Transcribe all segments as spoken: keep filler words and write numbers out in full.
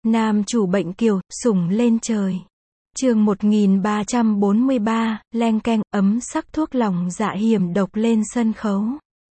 Nam chủ bệnh kiều, sủng lên trời. Chương một nghìn ba trăm bốn mươi ba, leng keng, ấm sắc thuốc lòng dạ hiểm độc lên sân khấu.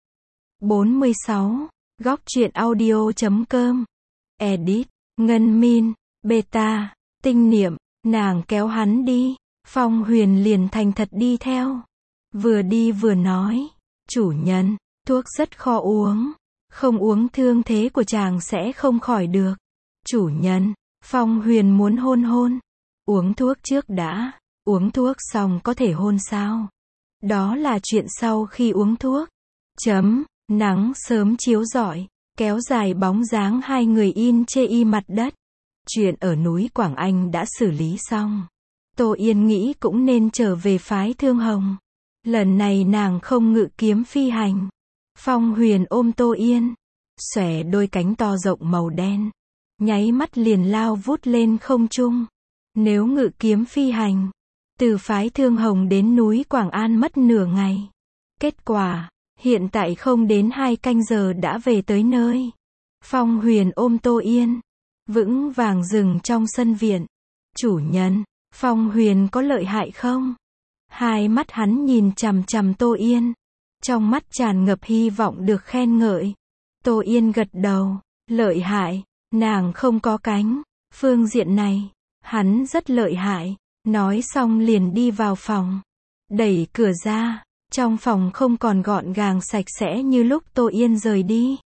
bốn mươi sáu. Góc truyện audio chấm com. Edit, Ngân Min, Beta, Tinh Niệm, nàng kéo hắn đi. Phong Huyền liền thành thật đi theo. Vừa đi vừa nói, chủ nhân, thuốc rất khó uống. Không uống thương thế của chàng sẽ không khỏi được. Chủ nhân, Phong Huyền muốn hôn hôn. Uống thuốc trước đã, uống thuốc xong có thể hôn sao? Đó là chuyện sau khi uống thuốc. Chấm, nắng sớm chiếu rọi, kéo dài bóng dáng hai người in chê y mặt đất. Chuyện ở núi Quảng Anh đã xử lý xong. Tô Yên nghĩ cũng nên trở về phái Thương Hồng. Lần này nàng không ngự kiếm phi hành. Phong Huyền ôm Tô Yên, xòe đôi cánh to rộng màu đen, nháy mắt liền lao vút lên không trung. Nếu ngự kiếm phi hành, từ phái Thương Hồng đến núi Quảng An mất nửa ngày. Kết quả, hiện tại không đến hai canh giờ đã về tới nơi. Phong Huyền ôm Tô Yên, vững vàng dừng trong sân viện. Chủ nhân, Phong Huyền có lợi hại không? Hai mắt hắn nhìn chằm chằm Tô Yên, trong mắt tràn ngập hy vọng được khen ngợi. Tô Yên gật đầu, lợi hại, nàng không có cánh, phương diện này, hắn rất lợi hại. Nói xong liền đi vào phòng, đẩy cửa ra, trong phòng không còn gọn gàng sạch sẽ như lúc Tô Yên rời đi.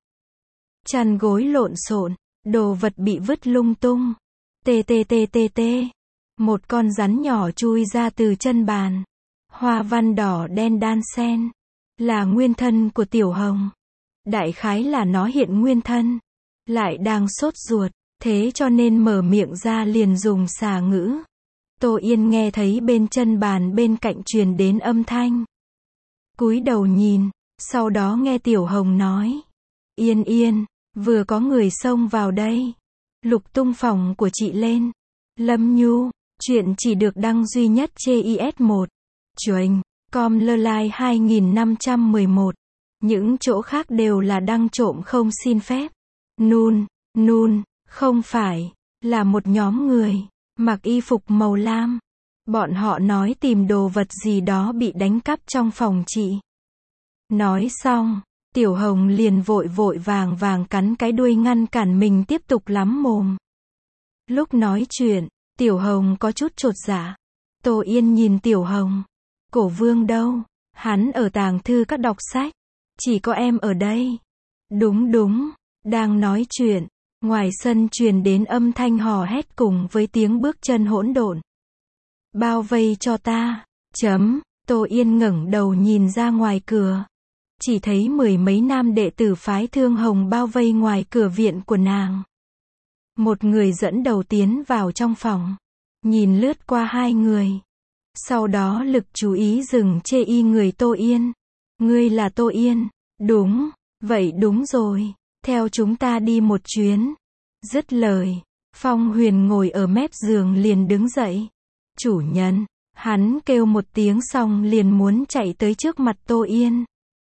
Chăn gối lộn xộn, đồ vật bị vứt lung tung. Tê tê tê tê tê, một con rắn nhỏ chui ra từ chân bàn. Hoa văn đỏ đen đan xen, là nguyên thân của Tiểu Hồng. Đại khái là nó hiện nguyên thân, lại đang sốt ruột, thế cho nên mở miệng ra liền dùng xà ngữ. Tô Yên nghe thấy bên chân bàn bên cạnh truyền đến âm thanh. Cúi đầu nhìn, sau đó nghe Tiểu Hồng nói. Yên Yên, vừa có người xông vào đây. Lục tung phòng của chị lên. Lâm Nhu, chuyện chỉ được đăng duy nhất trên i ét một. Chuềnh, com lơ lai hai nghìn năm trăm mười một. Những chỗ khác đều là đăng trộm không xin phép. Nun, nun, không phải, là một nhóm người, mặc y phục màu lam. Bọn họ nói tìm đồ vật gì đó bị đánh cắp trong phòng chị. Nói xong, Tiểu Hồng liền vội vội vàng vàng cắn cái đuôi ngăn cản mình tiếp tục lắm mồm. Lúc nói chuyện, Tiểu Hồng có chút chột dạ. Tô Yên nhìn Tiểu Hồng. Cổ Vương đâu? Hắn ở tàng thư các đọc sách. Chỉ có em ở đây. Đúng đúng, đang nói chuyện, ngoài sân truyền đến âm thanh hò hét cùng với tiếng bước chân hỗn độn. Bao vây cho ta. Chấm, Tô Yên ngẩng đầu nhìn ra ngoài cửa. Chỉ thấy mười mấy nam đệ tử phái Thương Hồng bao vây ngoài cửa viện của nàng. Một người dẫn đầu tiến vào trong phòng, nhìn lướt qua hai người. Sau đó lực chú ý dừng chê y người Tô Yên. Ngươi là Tô Yên? Đúng, vậy đúng rồi, theo chúng ta đi một chuyến. Dứt lời, Phong Huyền ngồi ở mép giường liền đứng dậy. Chủ nhân, hắn kêu một tiếng xong liền muốn chạy tới trước mặt Tô Yên.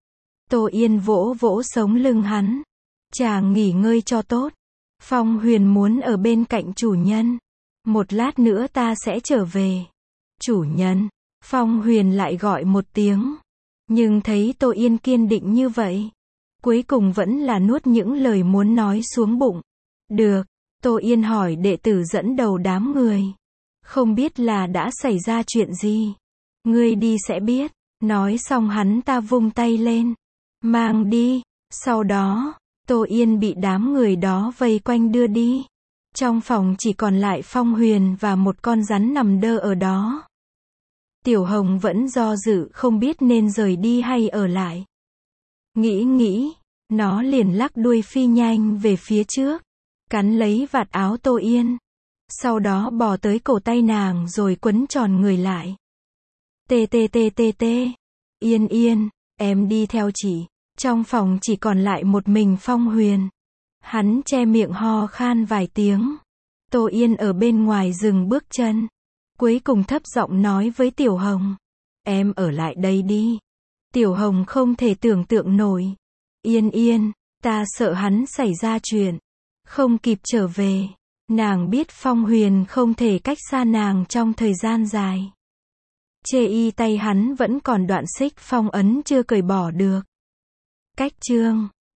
Tô Yên vỗ vỗ sống lưng hắn. Chàng nghỉ ngơi cho tốt. Phong Huyền muốn ở bên cạnh chủ nhân. Một lát nữa ta sẽ trở về. Chủ nhân, Phong Huyền lại gọi một tiếng. Nhưng thấy Tô Yên kiên định như vậy, cuối cùng vẫn là nuốt những lời muốn nói xuống bụng. Được, Tô Yên hỏi đệ tử dẫn đầu đám người. Không biết là đã xảy ra chuyện gì. Ngươi đi sẽ biết. Nói xong hắn ta vung tay lên. Mang đi. Sau đó, Tô Yên bị đám người đó vây quanh đưa đi. Trong phòng chỉ còn lại Phong Huyền và một con rắn nằm đơ ở đó. Tiểu Hồng vẫn do dự không biết nên rời đi hay ở lại. Nghĩ nghĩ, nó liền lắc đuôi phi nhanh về phía trước, cắn lấy vạt áo Tô Yên. Sau đó bò tới cổ tay nàng rồi quấn tròn người lại. Tê tê tê tê tê. Yên Yên, em đi theo chị. Trong phòng chỉ còn lại một mình Phong Huyền. Hắn che miệng ho khan vài tiếng. Tô Yên ở bên ngoài dừng bước chân. Cuối cùng thấp giọng nói với Tiểu Hồng. Em ở lại đây đi. Tiểu Hồng không thể tưởng tượng nổi. Yên Yên, ta sợ hắn xảy ra chuyện. Không kịp trở về. Nàng biết Phong Huyền không thể cách xa nàng trong thời gian dài. Chê y tay hắn vẫn còn đoạn xích phong ấn chưa cởi bỏ được. Cách chương